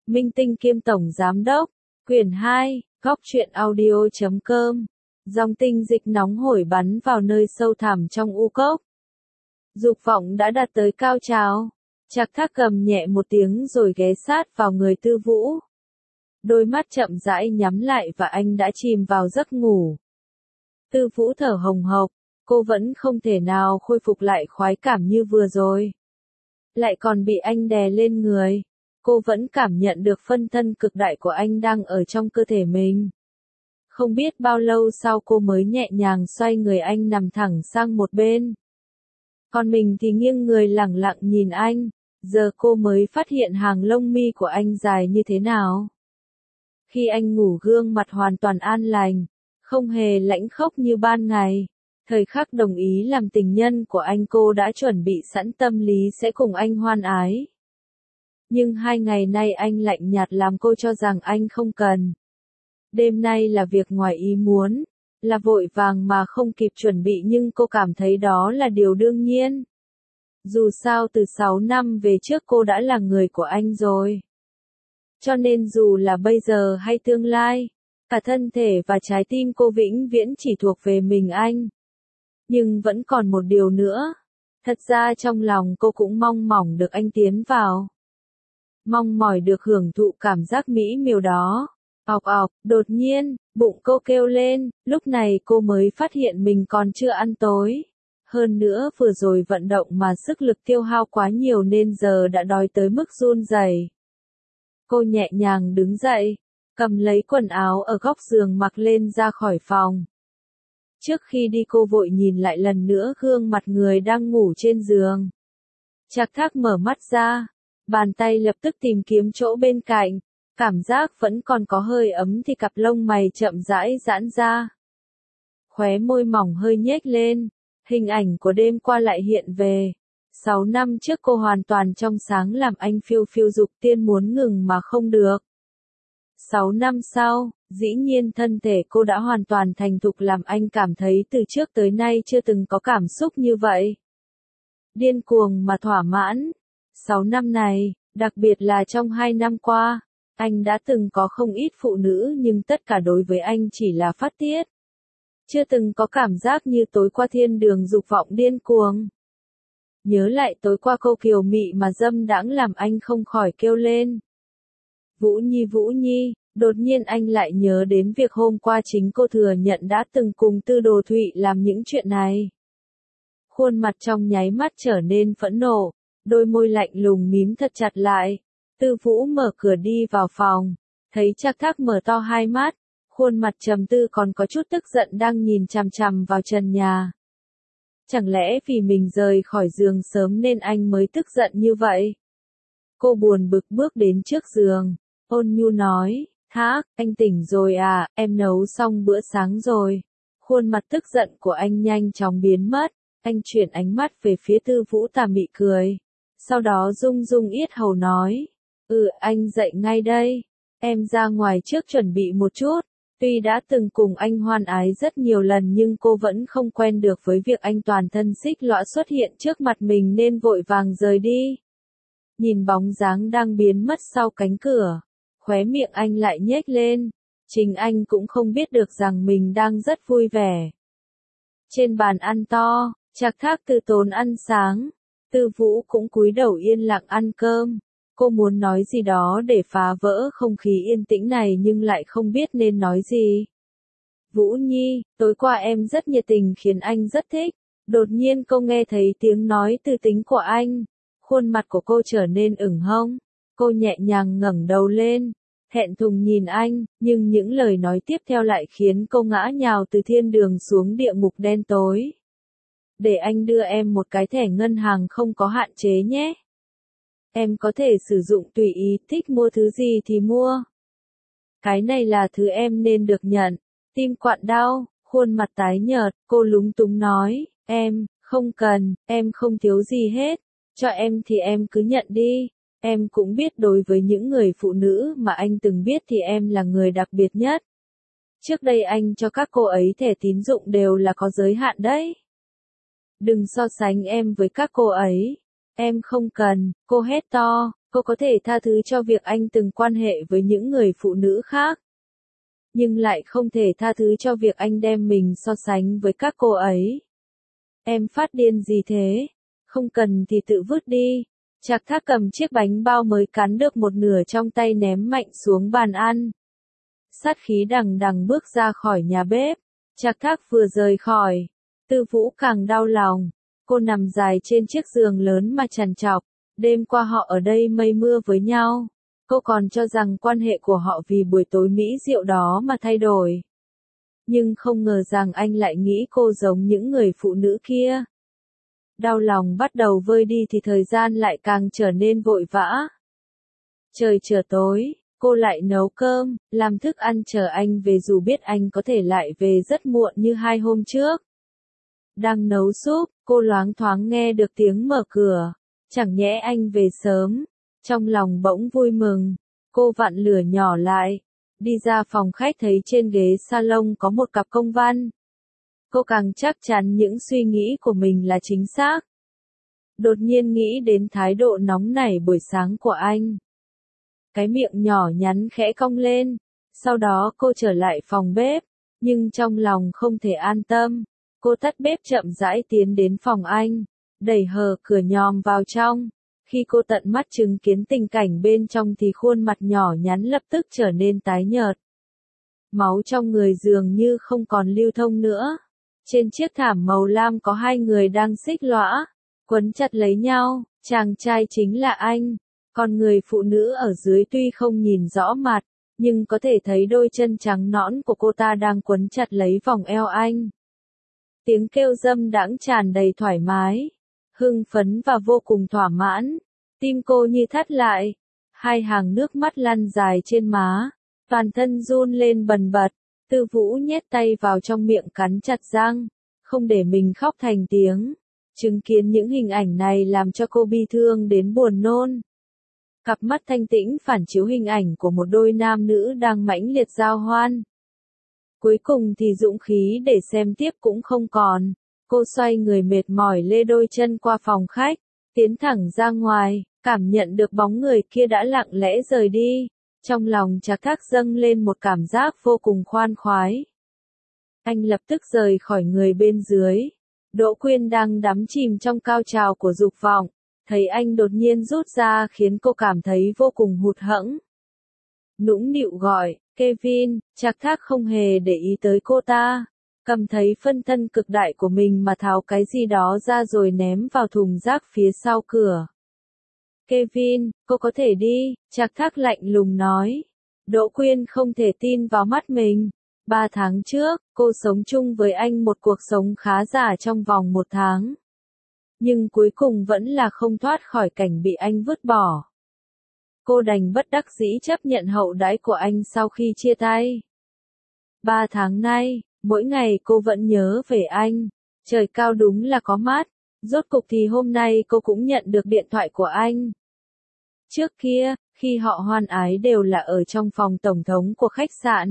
Minh Tinh kiêm tổng giám đốc, quyển 2, góc truyện audio.com. Dòng tinh dịch nóng hổi bắn vào nơi sâu thẳm trong u cốc. Dục vọng đã đạt tới cao trào. Trạc Thác gầm nhẹ một tiếng rồi ghé sát vào người Tư Vũ. Đôi mắt chậm rãi nhắm lại và anh đã chìm vào giấc ngủ. Tư Vũ thở hồng hộc, cô vẫn không thể nào khôi phục lại khoái cảm như vừa rồi. Lại còn bị anh đè lên người. Cô vẫn cảm nhận được phân thân cực đại của anh đang ở trong cơ thể mình. Không biết bao lâu sau cô mới nhẹ nhàng xoay người anh nằm thẳng sang một bên. Còn mình thì nghiêng người lẳng lặng nhìn anh. Giờ cô mới phát hiện hàng lông mi của anh dài như thế nào. Khi anh ngủ gương mặt hoàn toàn an lành, không hề lãnh khốc như ban ngày. Thời khắc đồng ý làm tình nhân của anh cô đã chuẩn bị sẵn tâm lý sẽ cùng anh hoan ái. Nhưng 2 ngày nay anh lạnh nhạt làm cô cho rằng anh không cần. Đêm nay là việc ngoài ý muốn, là vội vàng mà không kịp chuẩn bị nhưng cô cảm thấy đó là điều đương nhiên. Dù sao từ 6 năm về trước cô đã là người của anh rồi. Cho nên dù là bây giờ hay tương lai, cả thân thể và trái tim cô vĩnh viễn chỉ thuộc về mình anh. Nhưng vẫn còn một điều nữa. Thật ra trong lòng cô cũng mong mỏi được anh tiến vào. Mong mỏi được hưởng thụ cảm giác mỹ miều đó. Ọc ọc, đột nhiên, bụng cô kêu lên, lúc này cô mới phát hiện mình còn chưa ăn tối. Hơn nữa vừa rồi vận động mà sức lực tiêu hao quá nhiều nên giờ đã đói tới mức run rẩy. Cô nhẹ nhàng đứng dậy, cầm lấy quần áo ở góc giường mặc lên ra khỏi phòng. Trước khi đi cô vội nhìn lại lần nữa gương mặt người đang ngủ trên giường. Trạc Thác mở mắt ra, bàn tay lập tức tìm kiếm chỗ bên cạnh, cảm giác vẫn còn có hơi ấm thì cặp lông mày chậm rãi giãn ra. Khóe môi mỏng hơi nhếch lên, hình ảnh của đêm qua lại hiện về. 6 năm trước cô hoàn toàn trong sáng làm anh phiêu phiêu dục tiên muốn ngừng mà không được. 6 năm sau, dĩ nhiên thân thể cô đã hoàn toàn thành thục làm anh cảm thấy từ trước tới nay chưa từng có cảm xúc như vậy. Điên cuồng mà thỏa mãn. 6 năm này, đặc biệt là trong 2 năm qua, anh đã từng có không ít phụ nữ nhưng tất cả đối với anh chỉ là phát tiết. Chưa từng có cảm giác như tối qua thiên đường dục vọng điên cuồng. Nhớ lại tối qua cô kiều mị mà dâm đãng làm anh không khỏi kêu lên. Vũ Nhi, đột nhiên anh lại nhớ đến việc hôm qua chính cô thừa nhận đã từng cùng Tư Đồ Thụy làm những chuyện này. Khuôn mặt trong nháy mắt trở nên phẫn nộ, đôi môi lạnh lùng mím thật chặt lại. Tư Vũ mở cửa đi vào phòng, thấy Trạc Thác mở to hai mắt, khuôn mặt trầm tư còn có chút tức giận đang nhìn chằm chằm vào trần nhà. Chẳng lẽ vì mình rời khỏi giường sớm nên anh mới tức giận như vậy? Cô buồn bực bước đến trước giường, ôn nhu nói, Thác, anh tỉnh rồi à, em nấu xong bữa sáng rồi. Khuôn mặt tức giận của anh nhanh chóng biến mất, anh chuyển ánh mắt về phía Tư Vũ tà mị cười. Sau đó rung rung yết hầu nói, anh dậy ngay đây, em ra ngoài trước chuẩn bị một chút. Tuy đã từng cùng anh hoan ái rất nhiều lần nhưng cô vẫn không quen được với việc anh toàn thân xích lõa xuất hiện trước mặt mình nên vội vàng rời đi. Nhìn bóng dáng đang biến mất sau cánh cửa, khóe miệng anh lại nhếch lên, chính anh cũng không biết được rằng mình đang rất vui vẻ. Trên bàn ăn to, Trạc Thác từ tốn ăn sáng, Tư Vũ cũng cúi đầu yên lặng ăn cơm. Cô muốn nói gì đó để phá vỡ không khí yên tĩnh này nhưng lại không biết nên nói gì. Vũ Nhi, tối qua em rất nhiệt tình khiến anh rất thích. Đột nhiên cô nghe thấy tiếng nói tư tính của anh. Khuôn mặt của cô trở nên ửng hồng. Cô nhẹ nhàng ngẩng đầu lên, thẹn thùng nhìn anh, nhưng những lời nói tiếp theo lại khiến cô ngã nhào từ thiên đường xuống địa ngục đen tối. Để anh đưa em một cái thẻ ngân hàng không có hạn chế nhé. Em có thể sử dụng tùy ý, thích mua thứ gì thì mua. Cái này là thứ em nên được nhận. Tim quặn đau, khuôn mặt tái nhợt, cô lúng túng nói, em, không cần, em không thiếu gì hết. Cho em thì em cứ nhận đi. Em cũng biết đối với những người phụ nữ mà anh từng biết thì em là người đặc biệt nhất. Trước đây anh cho các cô ấy thẻ tín dụng đều là có giới hạn đấy. Đừng so sánh em với các cô ấy. Em không cần, cô hét to, Cô có thể tha thứ cho việc anh từng quan hệ với những người phụ nữ khác. Nhưng lại không thể tha thứ cho việc anh đem mình so sánh với các cô ấy. Em phát điên gì thế? Không cần thì tự vứt đi. Trạc Thác cầm chiếc bánh bao mới cắn được một nửa trong tay ném mạnh xuống bàn ăn. Sát khí đằng đằng bước ra khỏi nhà bếp. Trạc Thác vừa rời khỏi. Tư Vũ càng đau lòng. Cô nằm dài trên chiếc giường lớn mà trằn trọc. Đêm qua họ ở đây mây mưa với nhau. Cô còn cho rằng quan hệ của họ vì buổi tối mỹ diệu đó mà thay đổi. Nhưng không ngờ rằng anh lại nghĩ cô giống những người phụ nữ kia. Đau lòng bắt đầu vơi đi thì thời gian lại càng trở nên vội vã. Trời trở tối, cô lại nấu cơm, làm thức ăn chờ anh về dù biết anh có thể lại về rất muộn như 2 hôm trước. Đang nấu súp, cô loáng thoáng nghe được tiếng mở cửa. Chẳng nhẽ anh về sớm. Trong lòng bỗng vui mừng. Cô vặn lửa nhỏ lại. Đi ra phòng khách thấy trên ghế salon có một cặp công văn. Cô càng chắc chắn những suy nghĩ của mình là chính xác. Đột nhiên nghĩ đến thái độ nóng nảy buổi sáng của anh. Cái miệng nhỏ nhắn khẽ cong lên. Sau đó cô trở lại phòng bếp. Nhưng trong lòng không thể an tâm. Cô tắt bếp chậm rãi tiến đến phòng anh. Đẩy hờ cửa nhòm vào trong. Khi cô tận mắt chứng kiến tình cảnh bên trong thì khuôn mặt nhỏ nhắn lập tức trở nên tái nhợt. Máu trong người dường như không còn lưu thông nữa. Trên chiếc thảm màu lam có 2 người đang xích lõa, quấn chặt lấy nhau, chàng trai chính là anh. Còn người phụ nữ ở dưới tuy không nhìn rõ mặt, nhưng có thể thấy đôi chân trắng nõn của cô ta đang quấn chặt lấy vòng eo anh. Tiếng kêu dâm đãng tràn đầy thoải mái, hưng phấn và vô cùng thỏa mãn. Tim cô như thắt lại, 2 hàng nước mắt lăn dài trên má, toàn thân run lên bần bật. Tư Vũ nhét tay vào trong miệng cắn chặt răng, không để mình khóc thành tiếng. Chứng kiến những hình ảnh này làm cho cô bi thương đến buồn nôn. Cặp mắt thanh tĩnh phản chiếu hình ảnh của một đôi nam nữ đang mãnh liệt giao hoan. Cuối cùng thì dũng khí để xem tiếp cũng không còn. Cô xoay người mệt mỏi lê đôi chân qua phòng khách, tiến thẳng ra ngoài, cảm nhận được bóng người kia đã lặng lẽ rời đi. Trong lòng Trạc Thác dâng lên một cảm giác vô cùng khoan khoái. Anh lập tức rời khỏi người bên dưới. Đỗ Quyên đang đắm chìm trong cao trào của dục vọng. Thấy anh đột nhiên rút ra khiến cô cảm thấy vô cùng hụt hẫng. Nũng nịu gọi, Kevin. Trạc Thác không hề để ý tới cô ta. Cầm thấy phân thân cực đại của mình mà tháo cái gì đó ra rồi ném vào thùng rác phía sau cửa. Kevin, cô có thể đi, Trạc Thác lạnh lùng nói. Đỗ Quyên không thể tin vào mắt mình. 3 tháng trước, cô sống chung với anh một cuộc sống khá giả trong vòng 1 tháng. Nhưng cuối cùng vẫn là không thoát khỏi cảnh bị anh vứt bỏ. Cô đành bất đắc dĩ chấp nhận hậu đãi của anh sau khi chia tay. 3 tháng nay, mỗi ngày cô vẫn nhớ về anh. Trời cao đúng là có mắt. Rốt cục thì hôm nay cô cũng nhận được điện thoại của anh. Trước kia, khi họ hoan ái đều là ở trong phòng tổng thống của khách sạn.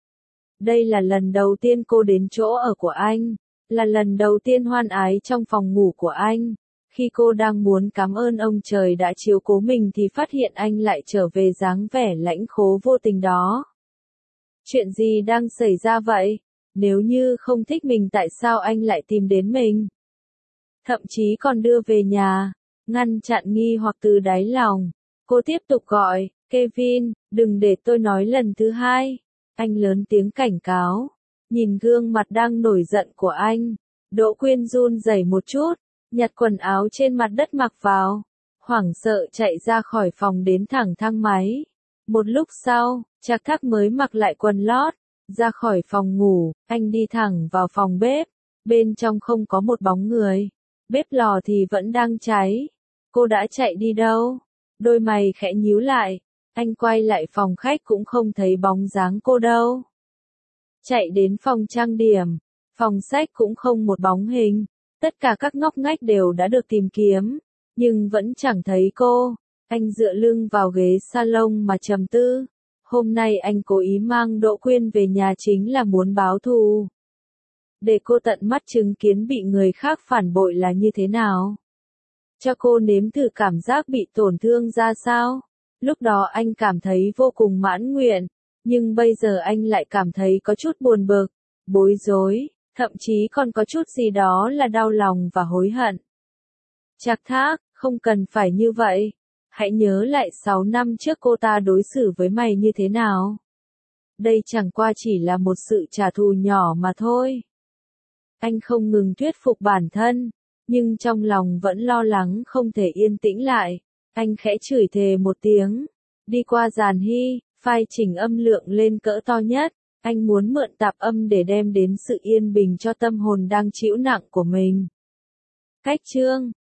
Đây là lần đầu tiên cô đến chỗ ở của anh. Là lần đầu tiên hoan ái trong phòng ngủ của anh. Khi cô đang muốn cảm ơn ông trời đã chiếu cố mình thì phát hiện anh lại trở về dáng vẻ lãnh khố vô tình đó. Chuyện gì đang xảy ra vậy? Nếu như không thích mình tại sao anh lại tìm đến mình? Thậm chí còn đưa về nhà, ngăn chặn nghi hoặc từ đáy lòng. Cô tiếp tục gọi, Kevin, đừng để tôi nói lần thứ 2. Anh lớn tiếng cảnh cáo. Nhìn gương mặt đang nổi giận của anh, Đỗ Quyên run rẩy một chút, nhặt quần áo trên mặt đất mặc vào. Hoảng sợ chạy ra khỏi phòng đến thẳng thang máy. Một lúc sau, Trạc Thác mới mặc lại quần lót, ra khỏi phòng ngủ, anh đi thẳng vào phòng bếp. Bên trong không có một bóng người. Bếp lò thì vẫn đang cháy. Cô đã chạy đi đâu? Đôi mày khẽ nhíu lại. Anh quay lại phòng khách cũng không thấy bóng dáng cô đâu. Chạy đến phòng trang điểm. Phòng sách cũng không một bóng hình. Tất cả các ngóc ngách đều đã được tìm kiếm. Nhưng vẫn chẳng thấy cô. Anh dựa lưng vào ghế salon mà trầm tư. Hôm nay anh cố ý mang Đỗ Quyên về nhà chính là muốn báo thù. Để cô tận mắt chứng kiến bị người khác phản bội là như thế nào. cho cô nếm thử cảm giác bị tổn thương ra sao. Lúc đó anh cảm thấy vô cùng mãn nguyện, nhưng bây giờ anh lại cảm thấy có chút buồn bực, bối rối, thậm chí còn có chút gì đó là đau lòng và hối hận. Trác Thác, không cần phải như vậy. Hãy nhớ lại 6 năm trước cô ta đối xử với mày như thế nào. Đây chẳng qua chỉ là một sự trả thù nhỏ mà thôi. Anh không ngừng thuyết phục bản thân, nhưng trong lòng vẫn lo lắng không thể yên tĩnh lại. Anh khẽ chửi thề một tiếng, đi qua dàn hy, file chỉnh âm lượng lên cỡ to nhất. Anh muốn mượn tạp âm để đem đến sự yên bình cho tâm hồn đang chịu nặng của mình. Cách chương